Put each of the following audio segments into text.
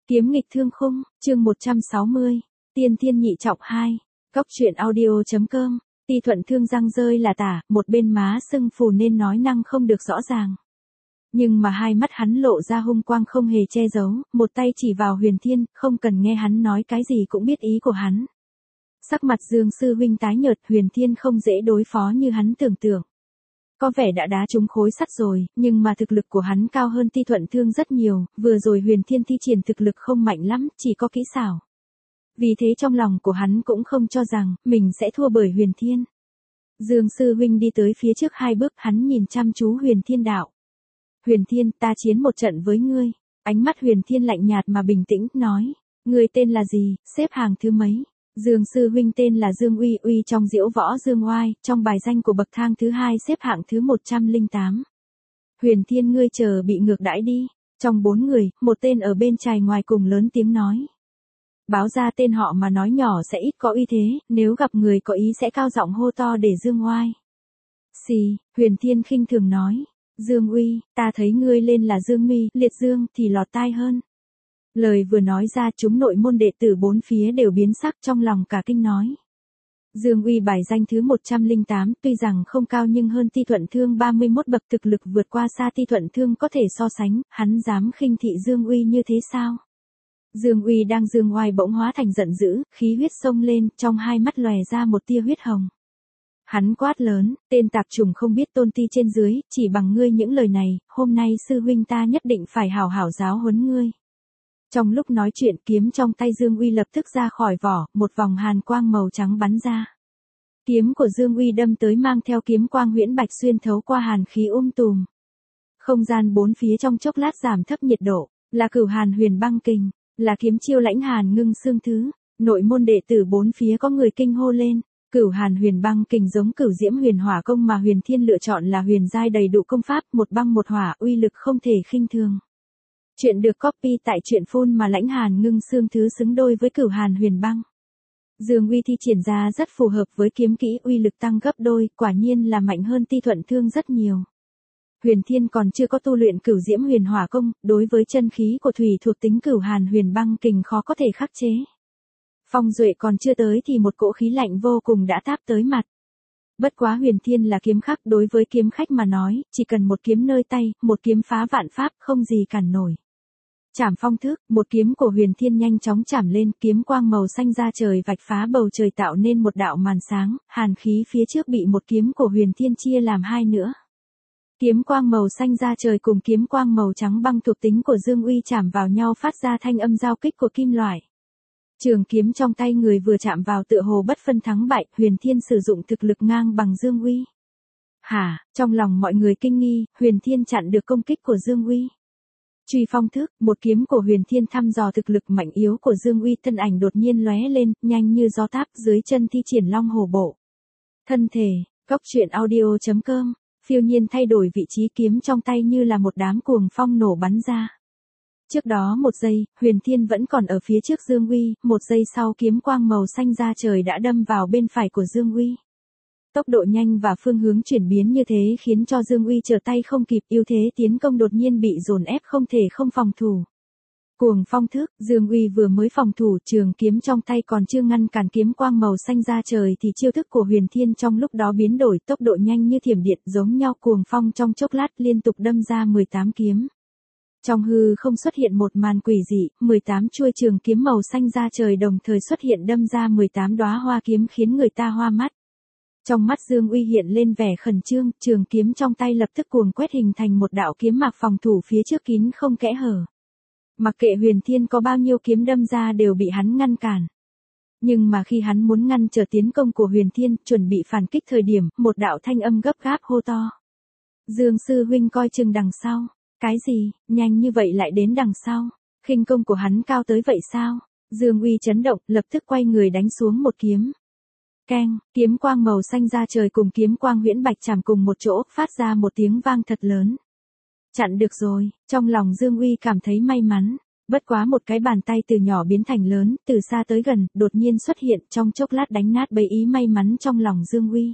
Kiếm nghịch thương khung, chương 160, tiên thiên nhị trọng 2, Cóc truyện audio.com, Ti thuận thương răng rơi là tả, một bên má sưng phù nên nói năng không được rõ ràng. Nhưng mà hai mắt hắn lộ ra hung quang không hề che giấu, một tay chỉ vào Huyền Thiên, không cần nghe hắn nói cái gì cũng biết ý của hắn. Sắc mặt Dương sư huynh tái nhợt, Huyền Thiên không dễ đối phó như hắn tưởng tượng. Có vẻ đã đá trúng khối sắt rồi, nhưng mà thực lực của hắn cao hơn Ti thuận thương rất nhiều, vừa rồi Huyền Thiên thi triển thực lực không mạnh lắm, chỉ có kỹ xảo. Vì thế trong lòng của hắn cũng không cho rằng, mình sẽ thua bởi Huyền Thiên. Dương sư huynh đi tới phía trước hai bước, hắn nhìn chăm chú Huyền Thiên đạo. Huyền Thiên, ta chiến một trận với ngươi. Ánh mắt Huyền Thiên lạnh nhạt mà bình tĩnh, nói. Ngươi tên là gì, xếp hàng thứ mấy? Dương sư huynh tên là Dương Uy, Uy trong Diễu Võ Dương Oai, trong bài danh của bậc thang thứ 2 xếp hạng thứ 108. Huyền Thiên, ngươi chờ bị ngược đãi đi. Trong 4 người, một tên ở bên trái ngoài cùng lớn tiếng nói. Báo ra tên họ mà nói nhỏ sẽ ít có uy thế, nếu gặp người có ý sẽ cao giọng hô to để Dương Oai. Xì, Huyền Thiên khinh thường nói. Dương Uy, ta thấy ngươi lên là Dương Uy, liệt dương thì lọt tai hơn. Lời vừa nói ra chúng nội môn đệ tử bốn phía đều biến sắc, trong lòng cả kinh nói. Dương Uy bài danh thứ 108, tuy rằng không cao nhưng hơn Ti thuận thương 31 bậc, thực lực vượt qua xa Ti thuận thương có thể so sánh, hắn dám khinh thị Dương Uy như thế sao? Dương Uy đang dương oai bỗng hóa thành giận dữ, khí huyết sông lên, trong hai mắt lòe ra một tia huyết hồng. Hắn quát lớn, tên tạp chủng không biết tôn ti trên dưới, chỉ bằng ngươi những lời này, hôm nay sư huynh ta nhất định phải hảo hảo giáo huấn ngươi. Trong lúc nói chuyện, kiếm trong tay Dương Uy lập tức ra khỏi vỏ, một vòng hàn quang màu trắng bắn ra. Kiếm của Dương Uy đâm tới mang theo kiếm quang huyễn bạch xuyên thấu qua hàn khí tùm. Không gian bốn phía trong chốc lát giảm thấp nhiệt độ, là Cửu Hàn Huyền Băng Kình, là kiếm chiêu lãnh hàn ngưng xương thứ. Nội môn đệ tử bốn phía có người kinh hô lên. Cửu Hàn Huyền Băng Kình giống Cửu Diễm Huyền Hỏa Công mà Huyền Thiên lựa chọn là huyền giai đầy đủ công pháp, một băng một hỏa, uy lực không thể khinh thường. Chuyện được copy tại truyện phun mà lãnh hàn ngưng xương thứ xứng đôi với Cửu Hàn Huyền Băng. Dương Uy thi triển ra rất phù hợp với kiếm kỹ, uy lực tăng gấp đôi, quả nhiên là mạnh hơn Ti thuận thương rất nhiều. Huyền Thiên còn chưa có tu luyện Cửu Diễm Huyền Hỏa Công, đối với chân khí của thủy thuộc tính Cửu Hàn Huyền Băng Kình khó có thể khắc chế. Phong duệ còn chưa tới thì một cỗ khí lạnh vô cùng đã táp tới mặt. Bất quá Huyền Thiên là kiếm khách, đối với kiếm khách mà nói, chỉ cần một kiếm nơi tay, một kiếm phá vạn pháp, không gì cản nổi. Chảm phong thức, một kiếm của Huyền Thiên nhanh chóng chảm lên, kiếm quang màu xanh ra trời vạch phá bầu trời tạo nên một đạo màn sáng, hàn khí phía trước bị một kiếm của Huyền Thiên chia làm hai nữa. Kiếm quang màu xanh ra trời cùng kiếm quang màu trắng băng thuộc tính của Dương Uy chạm vào nhau phát ra thanh âm giao kích của kim loại. Trường kiếm trong tay người vừa chạm vào tựa hồ bất phân thắng bại, Huyền Thiên sử dụng thực lực ngang bằng Dương Uy. Hả, trong lòng mọi người kinh nghi, Huyền Thiên chặn được công kích của Dương Uy. Truy phong thức, một kiếm của Huyền Thiên thăm dò thực lực mạnh yếu của Dương Uy, thân ảnh đột nhiên lóe lên, nhanh như gió táp, dưới chân thi triển long hổ bộ. Thân thể, Cóc truyện audio.com, phiêu nhiên thay đổi vị trí, kiếm trong tay như là một đám cuồng phong nổ bắn ra. Trước đó một giây, Huyền Thiên vẫn còn ở phía trước Dương Uy, một giây sau kiếm quang màu xanh ra trời đã đâm vào bên phải của Dương Uy. Tốc độ nhanh và phương hướng chuyển biến như thế khiến cho Dương Uy trở tay không kịp, ưu thế tiến công đột nhiên bị dồn ép không thể không phòng thủ. Cuồng phong thức, Dương Uy vừa mới phòng thủ, trường kiếm trong tay còn chưa ngăn cản kiếm quang màu xanh ra trời thì chiêu thức của Huyền Thiên trong lúc đó biến đổi, tốc độ nhanh như thiểm điện, giống nhau cuồng phong trong chốc lát liên tục đâm ra 18 kiếm. Trong hư không xuất hiện một màn quỷ dị, 18 chuôi trường kiếm màu xanh ra trời đồng thời xuất hiện đâm ra 18 đóa hoa kiếm khiến người ta hoa mắt. Trong mắt Dương Uy hiện lên vẻ khẩn trương, trường kiếm trong tay lập tức cuồng quét hình thành một đạo kiếm mạc phòng thủ phía trước kín không kẽ hở. Mặc kệ Huyền Thiên có bao nhiêu kiếm đâm ra đều bị hắn ngăn cản. Nhưng mà khi hắn muốn ngăn trở tiến công của Huyền Thiên, chuẩn bị phản kích thời điểm, một đạo thanh âm gấp gáp hô to. Dương sư huynh coi chừng đằng sau. Cái gì, nhanh như vậy lại đến đằng sau? Khinh công của hắn cao tới vậy sao? Dương Uy chấn động, lập tức quay người đánh xuống một kiếm. Keng, kiếm quang màu xanh ra trời cùng kiếm quang huyễn bạch chạm cùng một chỗ, phát ra một tiếng vang thật lớn. Chặn được rồi, trong lòng Dương Uy cảm thấy may mắn. Bất quá một cái bàn tay từ nhỏ biến thành lớn, từ xa tới gần, đột nhiên xuất hiện, trong chốc lát đánh nát bấy ý may mắn trong lòng Dương Uy.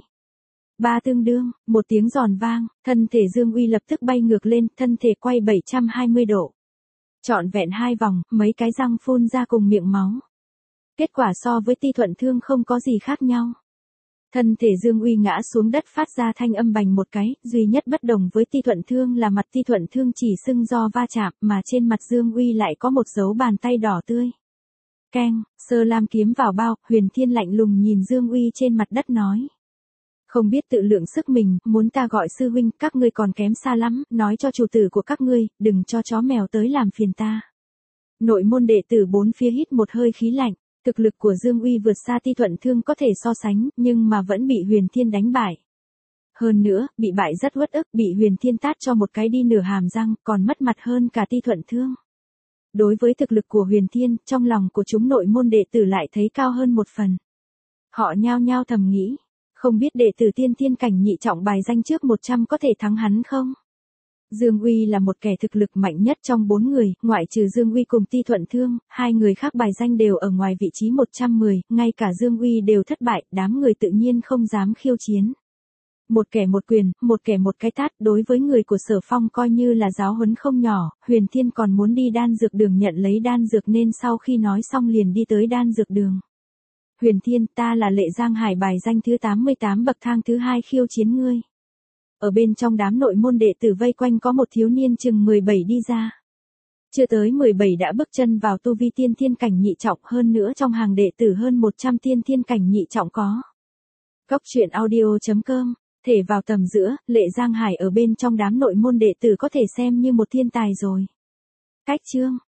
Ba tương đương, một tiếng giòn vang, thân thể Dương Uy lập tức bay ngược lên, thân thể quay 720 độ. Trọn vẹn 2 vòng, mấy cái răng phun ra cùng miệng máu. Kết quả so với Ti Thuận Thương không có gì khác nhau. Thân thể Dương Uy ngã xuống đất phát ra thanh âm bành một cái, duy nhất bất đồng với Ti Thuận Thương là mặt Ti Thuận Thương chỉ sưng do va chạm, mà trên mặt Dương Uy lại có một dấu bàn tay đỏ tươi. Keng, Sơ Lam kiếm vào bao, Huyền Thiên lạnh lùng nhìn Dương Uy trên mặt đất nói. Không biết tự lượng sức mình, muốn ta gọi sư huynh, các ngươi còn kém xa lắm, nói cho chủ tử của các ngươi, đừng cho chó mèo tới làm phiền ta. Nội môn đệ tử bốn phía hít một hơi khí lạnh. Thực lực của Dương Uy vượt xa Ti Thuận Thương có thể so sánh, nhưng mà vẫn bị Huyền Thiên đánh bại. Hơn nữa, bị bại rất uất ức, bị Huyền Thiên tát cho một cái đi nửa hàm răng, còn mất mặt hơn cả Ti Thuận Thương. Đối với thực lực của Huyền Thiên, trong lòng của chúng nội môn đệ tử lại thấy cao hơn một phần. Họ nhao nhao thầm nghĩ, không biết đệ tử tiên thiên cảnh nhị trọng bài danh trước 100 có thể thắng hắn không? Dương Uy là một kẻ thực lực mạnh nhất trong 4 người, ngoại trừ Dương Uy cùng Ti Thuận Thương, 2 người khác bài danh đều ở ngoài vị trí 110, ngay cả Dương Uy đều thất bại, đám người tự nhiên không dám khiêu chiến. Một kẻ một quyền, một kẻ một cái tát, đối với người của Sở Phong coi như là giáo huấn không nhỏ, Huyền Thiên còn muốn đi đan dược đường nhận lấy đan dược nên sau khi nói xong liền đi tới đan dược đường. Huyền Thiên, ta là Lệ Giang Hải bài danh thứ 88 bậc thang thứ 2 khiêu chiến ngươi. Ở bên trong đám nội môn đệ tử vây quanh có một thiếu niên chừng 17 đi ra. Chưa tới 17 đã bước chân vào tu vi tiên thiên cảnh nhị trọng, hơn nữa trong hàng đệ tử hơn 100 tiên thiên cảnh nhị trọng có. Góc truyện audio.com, thể vào tầm giữa, Lệ Giang Hải ở bên trong đám nội môn đệ tử có thể xem như một thiên tài rồi. Cách chương